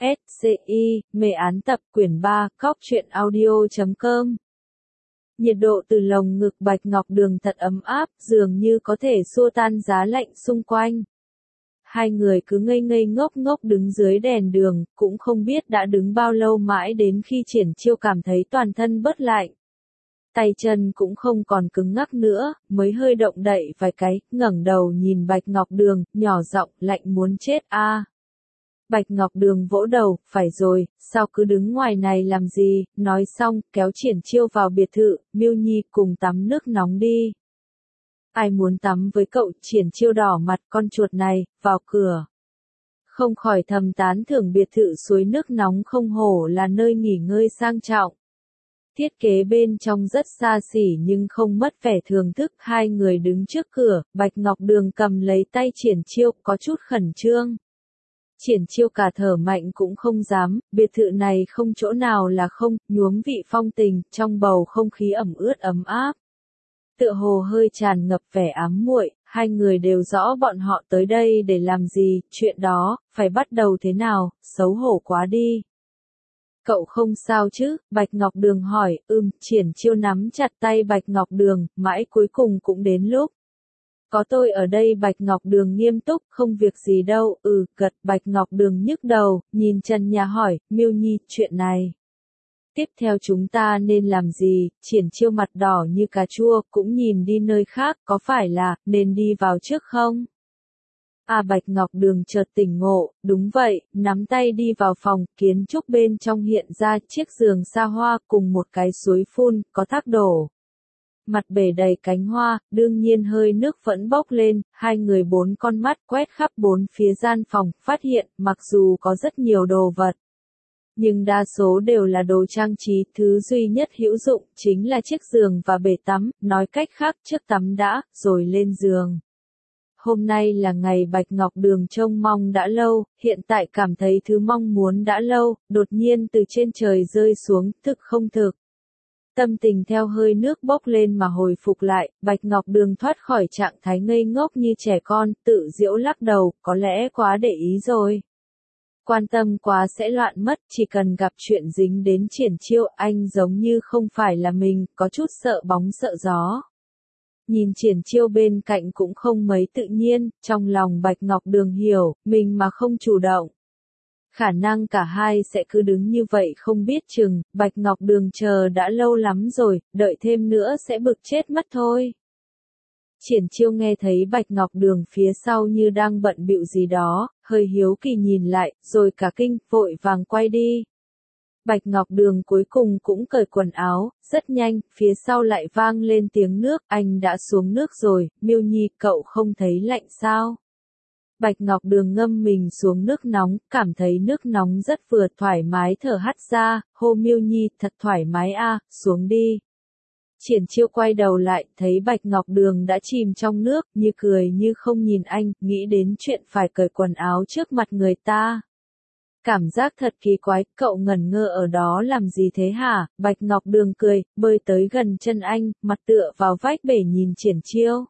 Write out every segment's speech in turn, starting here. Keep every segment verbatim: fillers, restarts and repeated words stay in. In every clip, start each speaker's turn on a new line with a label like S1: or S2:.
S1: S C I, mê án tập quyển ba, cóc truyện audio chấm com. Nhiệt độ từ lồng ngực Bạch Ngọc Đường thật ấm áp, dường như có thể xua tan giá lạnh xung quanh. Hai người cứ ngây ngây ngốc ngốc đứng dưới đèn đường, cũng không biết đã đứng bao lâu mãi đến khi Triển Chiêu cảm thấy toàn thân bớt lạnh. Tay chân cũng không còn cứng ngắc nữa, mới hơi động đậy vài cái, ngẩng đầu nhìn Bạch Ngọc Đường, nhỏ giọng, lạnh muốn chết a. À. Bạch Ngọc Đường vỗ đầu, phải rồi, sao cứ đứng ngoài này làm gì, nói xong, kéo Triển Chiêu vào biệt thự, Miêu Nhi cùng tắm nước nóng đi. Ai muốn tắm với cậu, Triển Chiêu đỏ mặt, con chuột này, vào cửa. Không khỏi thầm tán thưởng biệt thự suối nước nóng không hổ là nơi nghỉ ngơi sang trọng. Thiết kế bên trong rất xa xỉ nhưng không mất vẻ thưởng thức. Hai người đứng trước cửa, Bạch Ngọc Đường cầm lấy tay Triển Chiêu, có chút khẩn trương. Triển Chiêu cả thở mạnh cũng không dám, biệt thự này không chỗ nào là không, nhuốm vị phong tình, trong bầu không khí ẩm ướt ấm áp. Tựa hồ hơi tràn ngập vẻ ám muội, hai người đều rõ bọn họ tới đây để làm gì, chuyện đó, phải bắt đầu thế nào, xấu hổ quá đi. Cậu không sao chứ, Bạch Ngọc Đường hỏi, ừm, Triển Chiêu nắm chặt tay Bạch Ngọc Đường, mãi cuối cùng cũng đến lúc. Có tôi ở đây. Bạch Ngọc Đường nghiêm túc, không việc gì đâu, ừ, gật. Bạch Ngọc Đường nhức đầu, nhìn trần nhà hỏi, Miêu Nhi, chuyện này. Tiếp theo chúng ta nên làm gì? Triển Chiêu mặt đỏ như cà chua, cũng nhìn đi nơi khác, có phải là, nên đi vào trước không? À Bạch Ngọc Đường chợt tỉnh ngộ, đúng vậy, nắm tay đi vào phòng, kiến trúc bên trong hiện ra chiếc giường xa hoa cùng một cái suối phun, có thác đổ. Mặt bể đầy cánh hoa, đương nhiên hơi nước vẫn bốc lên, hai người bốn con mắt quét khắp bốn phía gian phòng, phát hiện, mặc dù có rất nhiều đồ vật. Nhưng đa số đều là đồ trang trí, thứ duy nhất hữu dụng, chính là chiếc giường và bể tắm, nói cách khác, trước tắm đã, rồi lên giường. Hôm nay là ngày Bạch Ngọc Đường trông mong đã lâu, hiện tại cảm thấy thứ mong muốn đã lâu, đột nhiên từ trên trời rơi xuống, thực không thực. Tâm tình theo hơi nước bốc lên mà hồi phục lại, Bạch Ngọc Đường thoát khỏi trạng thái ngây ngốc như trẻ con, tự giễu lắc đầu, có lẽ quá để ý rồi. Quan tâm quá sẽ loạn mất, chỉ cần gặp chuyện dính đến Triển Chiêu, anh giống như không phải là mình, có chút sợ bóng sợ gió. Nhìn Triển Chiêu bên cạnh cũng không mấy tự nhiên, trong lòng Bạch Ngọc Đường hiểu, mình mà không chủ động. Khả năng cả hai sẽ cứ đứng như vậy không biết chừng, Bạch Ngọc Đường chờ đã lâu lắm rồi, đợi thêm nữa sẽ bực chết mất thôi. Triển Chiêu nghe thấy Bạch Ngọc Đường phía sau như đang bận bịu gì đó, hơi hiếu kỳ nhìn lại, rồi cả kinh, vội vàng quay đi. Bạch Ngọc Đường cuối cùng cũng cởi quần áo, rất nhanh, phía sau lại vang lên tiếng nước, anh đã xuống nước rồi, Miêu Nhi, cậu không thấy lạnh sao? Bạch Ngọc Đường ngâm mình xuống nước nóng, cảm thấy nước nóng rất vừa, thoải mái thở hắt ra, hô Miêu Nhi, thật thoải mái a, à, xuống đi. Triển Chiêu quay đầu lại, thấy Bạch Ngọc Đường đã chìm trong nước, như cười như không nhìn anh, nghĩ đến chuyện phải cởi quần áo trước mặt người ta. Cảm giác thật kỳ quái, cậu ngẩn ngơ ở đó làm gì thế hả? Bạch Ngọc Đường cười, bơi tới gần chân anh, mặt tựa vào vách bể nhìn Triển Chiêu.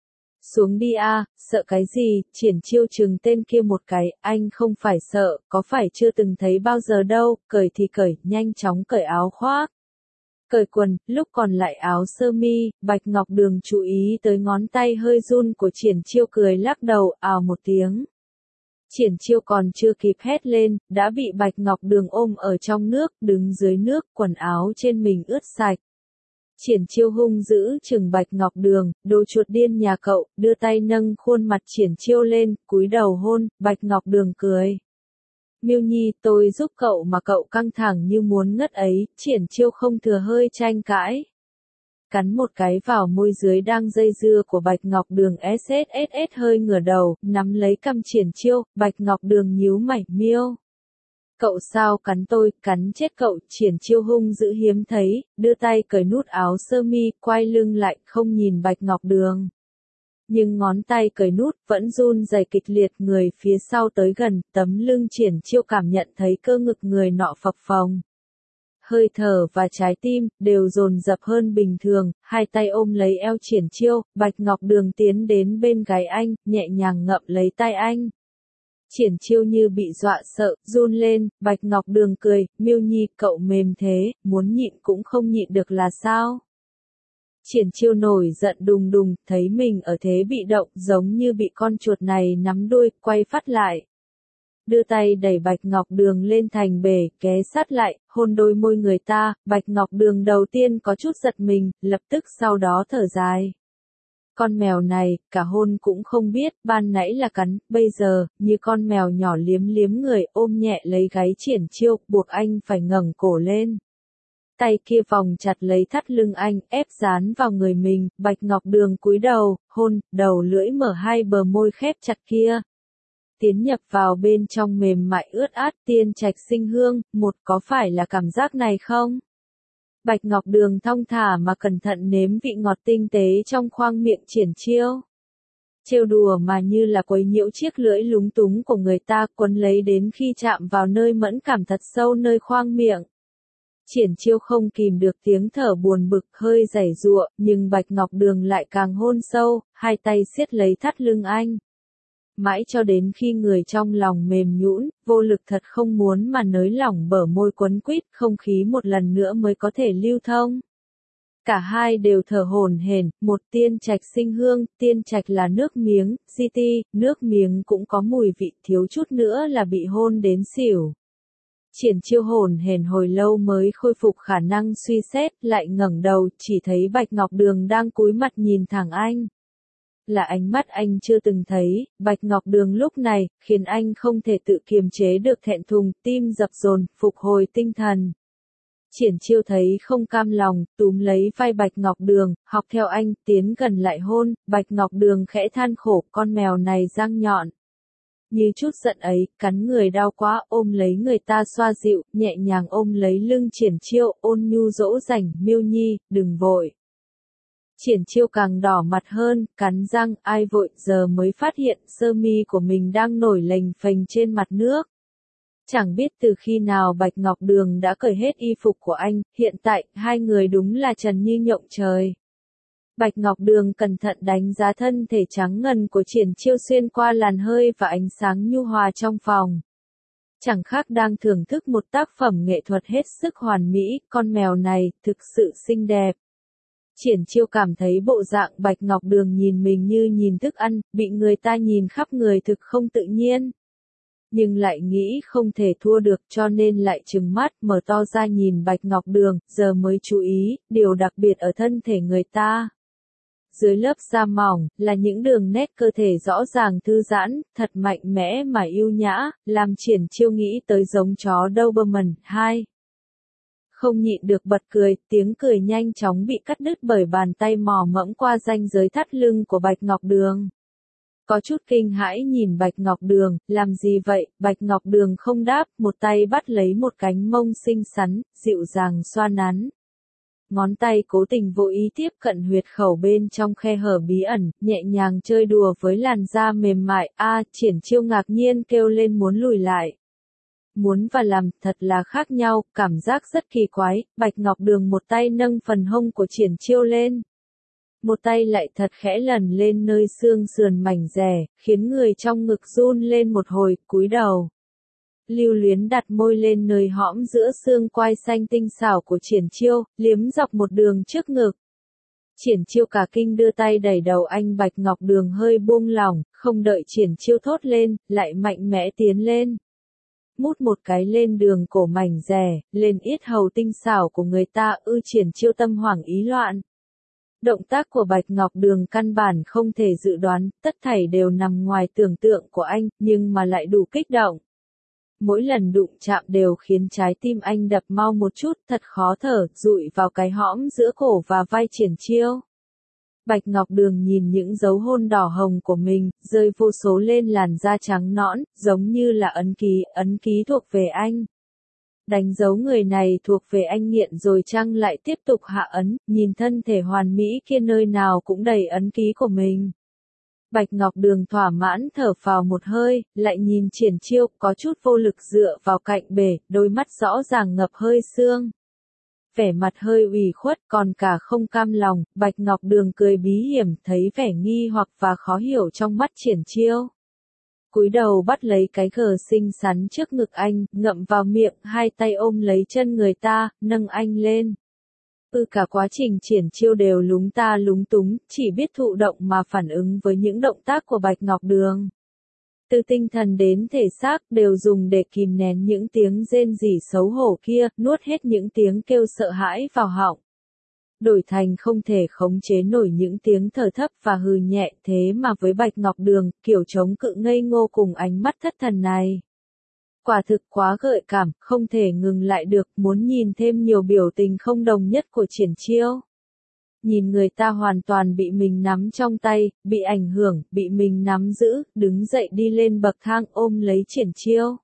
S1: Xuống đi a, à, sợ cái gì? Triển Chiêu trừng tên kia một cái, anh không phải sợ, có phải chưa từng thấy bao giờ đâu, cởi thì cởi, nhanh chóng cởi áo khoác. Cởi quần, lúc còn lại áo sơ mi, Bạch Ngọc Đường chú ý tới ngón tay hơi run của Triển Chiêu, cười lắc đầu, ào một tiếng. Triển Chiêu còn chưa kịp hét lên, đã bị Bạch Ngọc Đường ôm ở trong nước, đứng dưới nước, quần áo trên mình ướt sạch. Triển Chiêu hung dữ chừng Bạch Ngọc Đường, đồ chuột điên nhà cậu, đưa tay nâng khuôn mặt Triển Chiêu lên, cúi đầu hôn, Bạch Ngọc Đường cười. Miêu Nhi, tôi giúp cậu mà cậu căng thẳng như muốn ngất ấy, Triển Chiêu không thừa hơi tranh cãi. Cắn một cái vào môi dưới đang dây dưa của Bạch Ngọc Đường, ét ét ét ét hơi ngửa đầu, nắm lấy cằm Triển Chiêu, Bạch Ngọc Đường nhíu mày, Miêu. Cậu sao cắn tôi, cắn chết cậu, Triển Chiêu hung dữ hiếm thấy, đưa tay cởi nút áo sơ mi, quay lưng lại, không nhìn Bạch Ngọc Đường. Nhưng ngón tay cởi nút, vẫn run rẩy kịch liệt, người phía sau tới gần, tấm lưng Triển Chiêu cảm nhận thấy cơ ngực người nọ phập phồng. Hơi thở và trái tim, đều dồn dập hơn bình thường, hai tay ôm lấy eo Triển Chiêu, Bạch Ngọc Đường tiến đến bên gáy anh, nhẹ nhàng ngậm lấy tay anh. Triển Chiêu như bị dọa sợ, run lên, Bạch Ngọc Đường cười, Miêu Nhi cậu mềm thế, muốn nhịn cũng không nhịn được là sao? Triển Chiêu nổi giận đùng đùng, thấy mình ở thế bị động, giống như bị con chuột này nắm đuôi, quay phát lại. Đưa tay đẩy Bạch Ngọc Đường lên thành bể, ghé sát lại, hôn đôi môi người ta, Bạch Ngọc Đường đầu tiên có chút giật mình, lập tức sau đó thở dài. Con mèo này, cả hôn cũng không biết, ban nãy là cắn, bây giờ, như con mèo nhỏ liếm liếm người, ôm nhẹ lấy gáy Triển Chiêu, buộc anh phải ngẩng cổ lên. Tay kia vòng chặt lấy thắt lưng anh, ép dán vào người mình, Bạch Ngọc Đường cúi đầu, hôn, đầu lưỡi mở hai bờ môi khép chặt kia. Tiến nhập vào bên trong mềm mại ướt át, tiên trạch sinh hương, một có phải là cảm giác này không? Bạch Ngọc Đường thong thả mà cẩn thận nếm vị ngọt tinh tế trong khoang miệng Triển Chiêu. Trêu đùa mà như là quấy nhiễu chiếc lưỡi lúng túng của người ta, quấn lấy đến khi chạm vào nơi mẫn cảm thật sâu nơi khoang miệng. Triển Chiêu không kìm được tiếng thở buồn bực hơi giãy giụa, nhưng Bạch Ngọc Đường lại càng hôn sâu, hai tay siết lấy thắt lưng anh. Mãi cho đến khi người trong lòng mềm nhũn, vô lực thật không muốn mà nới lỏng bờ môi quấn quýt, không khí một lần nữa mới có thể lưu thông. Cả hai đều thở hổn hển, một tiên trạch sinh hương, tiên trạch là nước miếng, gi ti, nước miếng cũng có mùi vị, thiếu chút nữa là bị hôn đến xỉu. Triển Chiêu hổn hển hồi lâu mới khôi phục khả năng suy xét, lại ngẩng đầu, chỉ thấy Bạch Ngọc Đường đang cúi mặt nhìn thẳng anh. Là ánh mắt anh chưa từng thấy, Bạch Ngọc Đường lúc này, khiến anh không thể tự kiềm chế được thẹn thùng, tim dập dồn, phục hồi tinh thần. Triển Chiêu thấy không cam lòng, túm lấy vai Bạch Ngọc Đường, học theo anh, tiến gần lại hôn, Bạch Ngọc Đường khẽ than khổ, con mèo này răng nhọn. Như chút giận ấy, cắn người đau quá, ôm lấy người ta xoa dịu, nhẹ nhàng ôm lấy lưng Triển Chiêu, ôn nhu dỗ dành, Miêu Nhi, đừng vội. Triển Chiêu càng đỏ mặt hơn, cắn răng, ai vội, giờ mới phát hiện sơ mi của mình đang nổi lềnh phềnh trên mặt nước. Chẳng biết từ khi nào Bạch Ngọc Đường đã cởi hết y phục của anh, hiện tại, hai người đúng là trần như nhộng trời. Bạch Ngọc Đường cẩn thận đánh giá thân thể trắng ngần của Triển Chiêu xuyên qua làn hơi và ánh sáng nhu hòa trong phòng. Chẳng khác đang thưởng thức một tác phẩm nghệ thuật hết sức hoàn mỹ, con mèo này, thực sự xinh đẹp. Triển Chiêu cảm thấy bộ dạng Bạch Ngọc Đường nhìn mình như nhìn thức ăn, bị người ta nhìn khắp người thực không tự nhiên. Nhưng lại nghĩ không thể thua được cho nên lại trừng mắt mở to ra nhìn Bạch Ngọc Đường, giờ mới chú ý, điều đặc biệt ở thân thể người ta. Dưới lớp da mỏng, là những đường nét cơ thể rõ ràng thư giãn, thật mạnh mẽ mà yêu nhã, làm Triển Chiêu nghĩ tới giống chó Doberman. Hai. Không nhịn được bật cười, tiếng cười nhanh chóng bị cắt đứt bởi bàn tay mò mẫm qua ranh giới thắt lưng của Bạch Ngọc Đường. Có chút kinh hãi nhìn Bạch Ngọc Đường, làm gì vậy, Bạch Ngọc Đường không đáp, một tay bắt lấy một cánh mông xinh xắn, dịu dàng xoa nắn. Ngón tay cố tình vô ý tiếp cận huyệt khẩu bên trong khe hở bí ẩn, nhẹ nhàng chơi đùa với làn da mềm mại, a Triển Chiêu ngạc nhiên kêu lên muốn lùi lại. Muốn và làm, thật là khác nhau, cảm giác rất kỳ quái, Bạch Ngọc Đường một tay nâng phần hông của Triển Chiêu lên. Một tay lại thật khẽ lần lên nơi xương sườn mảnh dẻ, khiến người trong ngực run lên một hồi, cúi đầu. Lưu luyến đặt môi lên nơi hõm giữa xương quai xanh tinh xảo của Triển Chiêu, liếm dọc một đường trước ngực. Triển Chiêu cả kinh đưa tay đẩy đầu anh Bạch Ngọc Đường hơi buông lỏng, không đợi Triển Chiêu thốt lên, lại mạnh mẽ tiến lên. Mút một cái lên đường cổ mảnh dẻ, lên yết hầu tinh xảo của người ta, ư Triển Chiêu tâm hoảng ý loạn. Động tác của Bạch Ngọc Đường căn bản không thể dự đoán, tất thảy đều nằm ngoài tưởng tượng của anh, nhưng mà lại đủ kích động. Mỗi lần đụng chạm đều khiến trái tim anh đập mau một chút, thật khó thở, dụi vào cái hõm giữa cổ và vai Triển Chiêu. Bạch Ngọc Đường nhìn những dấu hôn đỏ hồng của mình, rơi vô số lên làn da trắng nõn, giống như là ấn ký, ấn ký thuộc về anh. Đánh dấu người này thuộc về anh nghiện rồi chăng lại tiếp tục hạ ấn, nhìn thân thể hoàn mỹ kia nơi nào cũng đầy ấn ký của mình. Bạch Ngọc Đường thỏa mãn thở phào một hơi, lại nhìn Triển Chiêu, có chút vô lực dựa vào cạnh bể, đôi mắt rõ ràng ngập hơi sương. Vẻ mặt hơi ủy khuất còn cả không cam lòng, Bạch Ngọc Đường cười bí hiểm thấy vẻ nghi hoặc và khó hiểu trong mắt Triển Chiêu. cúi đầu bắt lấy cái gờ xinh xắn trước ngực anh, ngậm vào miệng, hai tay ôm lấy chân người ta, nâng anh lên. Ừ, cả quá trình triển chiêu đều lúng ta lúng túng, chỉ biết thụ động mà phản ứng với những động tác của Bạch Ngọc Đường. Từ tinh thần đến thể xác đều dùng để kìm nén những tiếng rên rỉ xấu hổ kia, nuốt hết những tiếng kêu sợ hãi vào họng. Đổi thành không thể khống chế nổi những tiếng thở thấp và hừ nhẹ, thế mà với Bạch Ngọc Đường, kiểu chống cự ngây ngô cùng ánh mắt thất thần này. Quả thực quá gợi cảm, không thể ngừng lại được, muốn nhìn thêm nhiều biểu tình không đồng nhất của triển chiêu. Nhìn người ta hoàn toàn bị mình nắm trong tay, bị ảnh hưởng, bị mình nắm giữ, đứng dậy đi lên bậc thang ôm lấy triển chiêu.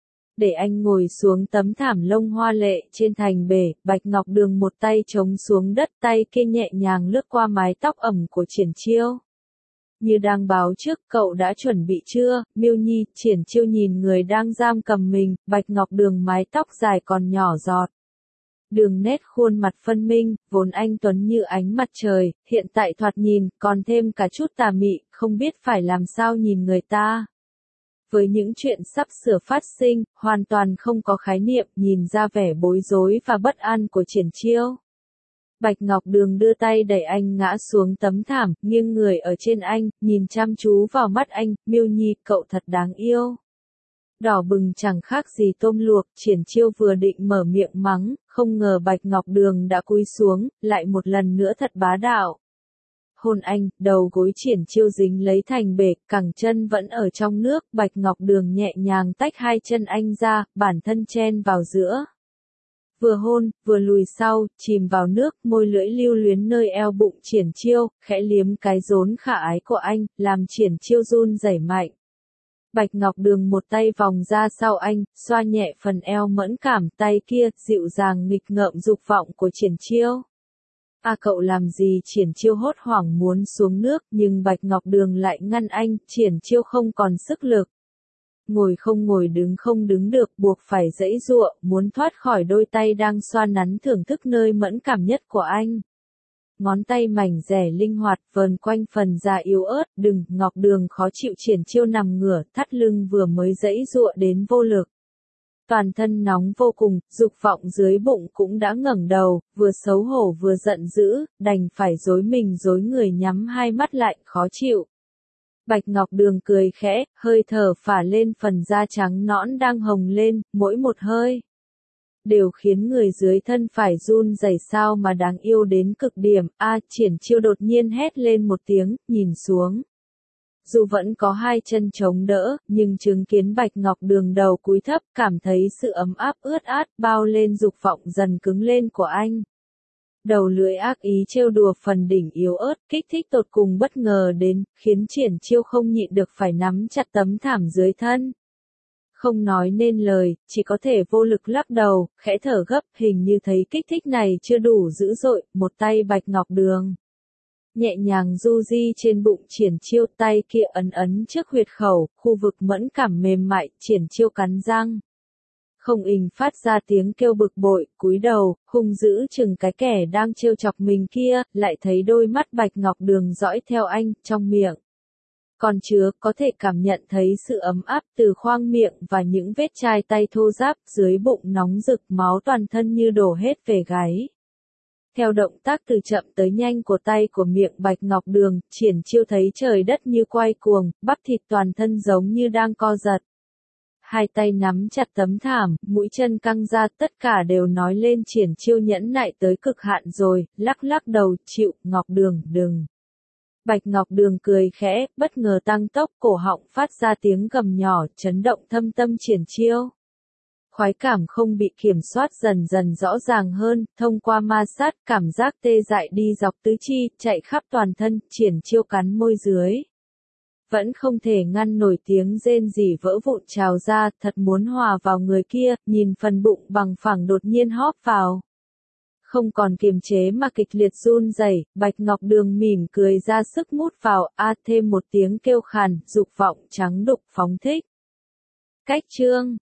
S1: Để anh ngồi xuống tấm thảm lông hoa lệ trên thành bể, Bạch Ngọc Đường một tay chống xuống đất, tay kia nhẹ nhàng lướt qua mái tóc ẩm của triển chiêu. Như đang báo trước, cậu đã chuẩn bị chưa, Miêu Nhi? Triển chiêu nhìn người đang giam cầm mình, Bạch Ngọc Đường mái tóc dài còn nhỏ giọt. Đường nét khuôn mặt phân minh, vốn anh tuấn như ánh mặt trời, hiện tại thoạt nhìn, còn thêm cả chút tà mị, không biết phải làm sao nhìn người ta. Với những chuyện sắp sửa phát sinh, hoàn toàn không có khái niệm, nhìn ra vẻ bối rối và bất an của triển chiêu. Bạch Ngọc Đường đưa tay đẩy anh ngã xuống tấm thảm, nghiêng người ở trên anh, nhìn chăm chú vào mắt anh, Miêu Nhi, cậu thật đáng yêu. Đỏ bừng chẳng khác gì tôm luộc, triển chiêu vừa định mở miệng mắng, không ngờ Bạch Ngọc Đường đã cúi xuống, lại một lần nữa thật bá đạo. Hôn anh, đầu gối triển chiêu dính lấy thành bể, cẳng chân vẫn ở trong nước, Bạch Ngọc Đường nhẹ nhàng tách hai chân anh ra, bản thân chen vào giữa. Vừa hôn, vừa lùi sau, chìm vào nước, môi lưỡi lưu luyến nơi eo bụng triển chiêu, khẽ liếm cái rốn khả ái của anh, làm triển chiêu run rẩy mạnh. Bạch Ngọc Đường một tay vòng ra sau anh, xoa nhẹ phần eo mẫn cảm, tay kia, dịu dàng nghịch ngợm dục vọng của triển chiêu. À, cậu làm gì? Triển chiêu hốt hoảng muốn xuống nước, nhưng Bạch Ngọc Đường lại ngăn anh, triển chiêu không còn sức lực. Ngồi không ngồi, đứng không đứng được, buộc phải giãy giụa, muốn thoát khỏi đôi tay đang xoa nắn thưởng thức nơi mẫn cảm nhất của anh. Ngón tay mảnh dẻ linh hoạt vờn quanh phần da yếu ớt, đừng, Ngọc Đường khó chịu. Triển chiêu nằm ngửa, thắt lưng vừa mới giãy giụa đến vô lực. Toàn thân nóng vô cùng, dục vọng dưới bụng cũng đã ngẩng đầu, vừa xấu hổ vừa giận dữ, đành phải dối mình dối người nhắm hai mắt lại, khó chịu. Bạch Ngọc Đường cười khẽ, hơi thở phả lên phần da trắng nõn đang hồng lên, mỗi một hơi đều khiến người dưới thân phải run rẩy, sao mà đáng yêu đến cực điểm. A, triển chiêu đột nhiên hét lên một tiếng, nhìn xuống. Dù vẫn có hai chân chống đỡ, nhưng chứng kiến Bạch Ngọc Đường đầu cúi thấp, cảm thấy sự ấm áp ướt át bao lên, dục vọng dần cứng lên của anh. Đầu lưỡi ác ý trêu đùa phần đỉnh yếu ớt, kích thích tột cùng bất ngờ đến, khiến triển chiêu không nhịn được phải nắm chặt tấm thảm dưới thân. Không nói nên lời, chỉ có thể vô lực lắc đầu, khẽ thở gấp, hình như thấy kích thích này chưa đủ dữ dội, một tay Bạch Ngọc Đường nhẹ nhàng du di trên bụng triển chiêu, tay kia ấn ấn trước huyệt khẩu, khu vực mẫn cảm mềm mại, triển chiêu cắn răng. Không ình phát ra tiếng kêu bực bội, cúi đầu, hung dữ chừng cái kẻ đang trêu chọc mình kia, lại thấy đôi mắt Bạch Ngọc Đường dõi theo anh, trong miệng còn chứa, có thể cảm nhận thấy sự ấm áp từ khoang miệng và những vết chai tay thô ráp, dưới bụng nóng rực, máu toàn thân như đổ hết về gáy. Theo động tác từ chậm tới nhanh của tay của miệng Bạch Ngọc Đường, triển chiêu thấy trời đất như quay cuồng, bắp thịt toàn thân giống như đang co giật. Hai tay nắm chặt tấm thảm, mũi chân căng ra, tất cả đều nói lên triển chiêu nhẫn nại tới cực hạn rồi, lắc lắc đầu, chịu, Ngọc Đường, đừng. Bạch Ngọc Đường cười khẽ, bất ngờ tăng tốc, cổ họng phát ra tiếng gầm nhỏ, chấn động thâm tâm triển chiêu. Khoái cảm không bị kiểm soát dần dần rõ ràng hơn, thông qua ma sát, cảm giác tê dại đi dọc tứ chi, chạy khắp toàn thân, triển chiêu cắn môi dưới. Vẫn không thể ngăn nổi tiếng rên rỉ vỡ vụn trào ra, thật muốn hòa vào người kia, nhìn phần bụng bằng phẳng đột nhiên hóp vào. Không còn kiềm chế mà kịch liệt run rẩy, Bạch Ngọc Đường mỉm cười ra sức mút vào, a thêm một tiếng kêu khàn, dục vọng trắng đục phóng thích. Cách chương